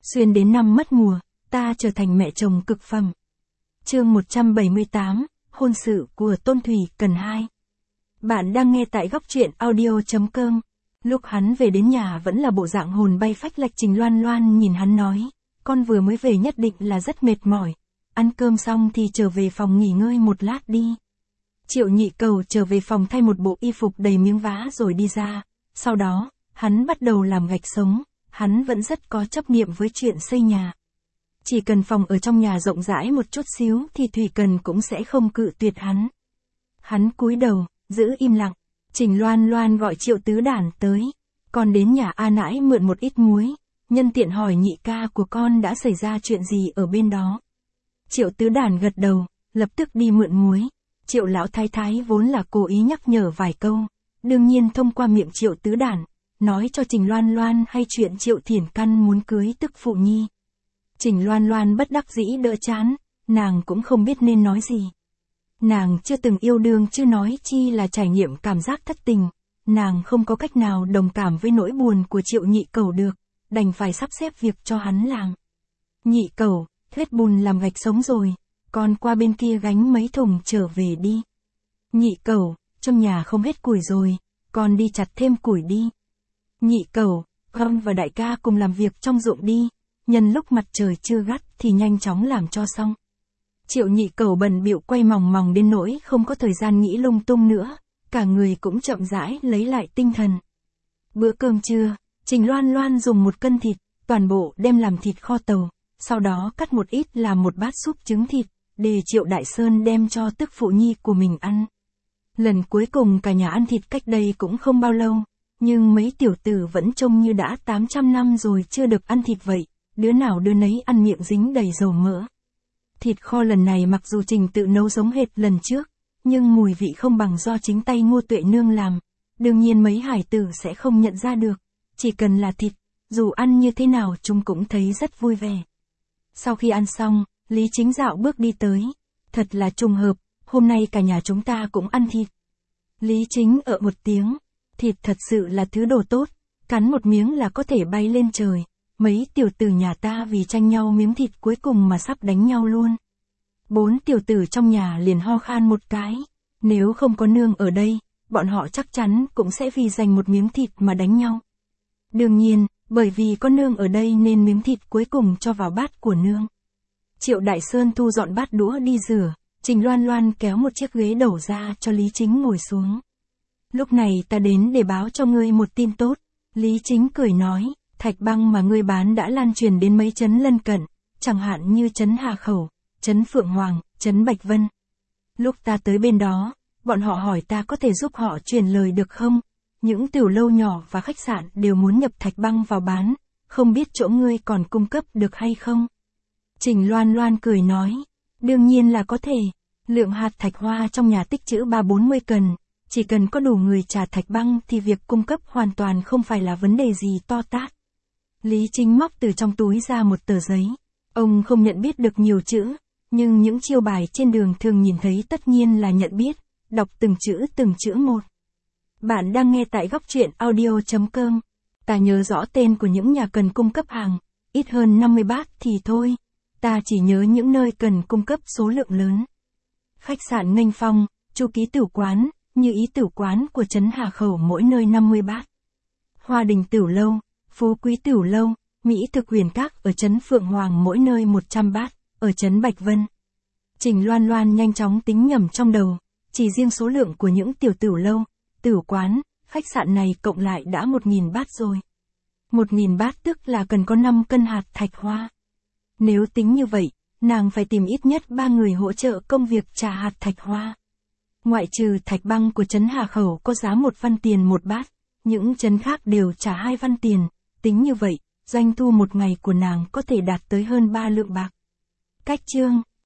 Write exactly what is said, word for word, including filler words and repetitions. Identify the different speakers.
Speaker 1: Xuyên đến năm mất mùa, ta trở thành mẹ chồng cực phẩm. Chương một trăm bảy mươi tám, hôn sự của Tôn Thủy Cần hai. Bạn đang nghe tại góc truyện audio chấm com. Lúc hắn về đến nhà vẫn là bộ dạng hồn bay phách lệch. Trình Loan Loan nhìn hắn nói, con vừa mới về nhất định là rất mệt mỏi. Ăn cơm xong thì trở về phòng nghỉ ngơi một lát đi. Triệu Nhị Cầu trở về phòng thay một bộ y phục đầy miếng vá rồi đi ra. Sau đó, hắn bắt đầu làm gạch sống. Hắn vẫn rất có chấp niệm với chuyện xây nhà. Chỉ cần phòng ở trong nhà rộng rãi một chút xíu thì Thủy Cần cũng sẽ không cự tuyệt hắn. Hắn cúi đầu, giữ im lặng. Trình Loan Loan gọi Triệu Tứ Đản tới. Con đến nhà A Nãi mượn một ít muối. Nhân tiện hỏi nhị ca của con đã xảy ra chuyện gì ở bên đó. Triệu Tứ Đản gật đầu, lập tức đi mượn muối. Triệu Lão Thái Thái vốn là cố ý nhắc nhở vài câu. Đương nhiên thông qua miệng Triệu Tứ Đản, nói cho Trình Loan Loan hay chuyện Triệu Thiển Căn muốn cưới tức phụ nhi. Trình Loan Loan bất đắc dĩ đỡ chán, nàng cũng không biết nên nói gì. Nàng chưa từng yêu đương chứ nói chi là trải nghiệm cảm giác thất tình, nàng không có cách nào đồng cảm với nỗi buồn của Triệu Nhị Cầu được, đành phải sắp xếp việc cho hắn làm. Nhị Cầu, hết bùn làm gạch sống rồi, con qua bên kia gánh mấy thùng trở về đi. Nhị Cầu, trong nhà không hết củi rồi, con đi chặt thêm củi đi. Nhị Cầu, con và đại ca cùng làm việc trong ruộng đi, nhân lúc mặt trời chưa gắt thì nhanh chóng làm cho xong. Triệu Nhị Cầu bận bịu quay mòng mòng đến nỗi không có thời gian nghĩ lung tung nữa, cả người cũng chậm rãi lấy lại tinh thần. Bữa cơm trưa, Trình Loan Loan dùng một cân thịt, toàn bộ đem làm thịt kho tàu, sau đó cắt một ít làm một bát súp trứng thịt, để Triệu Đại Sơn đem cho tức phụ nhi của mình ăn. Lần cuối cùng cả nhà ăn thịt cách đây cũng không bao lâu, nhưng mấy tiểu tử vẫn trông như đã tám trăm năm rồi chưa được ăn thịt vậy, đứa nào đứa nấy ăn miệng dính đầy dầu mỡ. Thịt kho lần này mặc dù Trình tự nấu giống hệt lần trước, nhưng mùi vị không bằng do chính tay Ngô Tuệ Nương làm, đương nhiên mấy hải tử sẽ không nhận ra được, chỉ cần là thịt, dù ăn như thế nào chúng cũng thấy rất vui vẻ. Sau khi ăn xong, Lý Chính dạo bước đi tới, thật là trùng hợp, hôm nay cả nhà chúng ta cũng ăn thịt. Lý Chính ợ một tiếng, thịt thật sự là thứ đồ tốt, cắn một miếng là có thể bay lên trời. Mấy tiểu tử nhà ta vì tranh nhau miếng thịt cuối cùng mà sắp đánh nhau luôn. Bốn tiểu tử trong nhà liền ho khan một cái. Nếu không có nương ở đây, bọn họ chắc chắn cũng sẽ vì giành một miếng thịt mà đánh nhau. Đương nhiên, bởi vì có nương ở đây nên miếng thịt cuối cùng cho vào bát của nương. Triệu Đại Sơn thu dọn bát đũa đi rửa, Trình Loan Loan kéo một chiếc ghế đẩu ra cho Lý Chính ngồi xuống. Lúc này ta đến để báo cho ngươi một tin tốt. Lý Chính cười nói. Thạch băng mà ngươi bán đã lan truyền đến mấy trấn lân cận, chẳng hạn như trấn Hà Khẩu, trấn Phượng Hoàng, trấn Bạch Vân. Lúc ta tới bên đó, bọn họ hỏi ta có thể giúp họ truyền lời được không? Những tiểu lâu nhỏ và khách sạn đều muốn nhập thạch băng vào bán, không biết chỗ ngươi còn cung cấp được hay không? Trình Loan Loan cười nói, đương nhiên là có thể, lượng hạt thạch hoa trong nhà tích trữ ba bốn mươi cân, chỉ cần có đủ người trả thạch băng thì việc cung cấp hoàn toàn không phải là vấn đề gì to tát. Lý Chính móc từ trong túi ra một tờ giấy. Ông không nhận biết được nhiều chữ, nhưng những chiêu bài trên đường thường nhìn thấy tất nhiên là nhận biết, đọc từng chữ từng chữ một. Bạn đang nghe tại góc truyện audio chấm com. Ta nhớ rõ tên của những nhà cần cung cấp hàng, ít hơn năm mươi bát thì thôi. Ta chỉ nhớ những nơi cần cung cấp số lượng lớn. Khách sạn Nghênh Phong, Chu Ký Tửu Quán, Như Ý Tửu Quán của trấn Hà Khẩu mỗi nơi năm mươi bát. Hoa Đình Tửu Lâu, Phú Quý Tửu Lâu, Mỹ Thực Huyền Các ở trấn Phượng Hoàng mỗi nơi một trăm bát, ở trấn Bạch Vân. Trình Loan Loan nhanh chóng tính nhẩm trong đầu, chỉ riêng số lượng của những tiểu tửu lâu, tửu quán, khách sạn này cộng lại đã một nghìn bát rồi. một nghìn bát tức là cần có năm cân hạt thạch hoa. Nếu tính như vậy, nàng phải tìm ít nhất ba người hỗ trợ công việc trả hạt thạch hoa. Ngoại trừ thạch băng của trấn Hà Khẩu có giá một văn tiền một bát, những trấn khác đều trả hai văn tiền. Tính như vậy, doanh thu một ngày của nàng có thể đạt tới hơn ba lượng bạc. Cách chương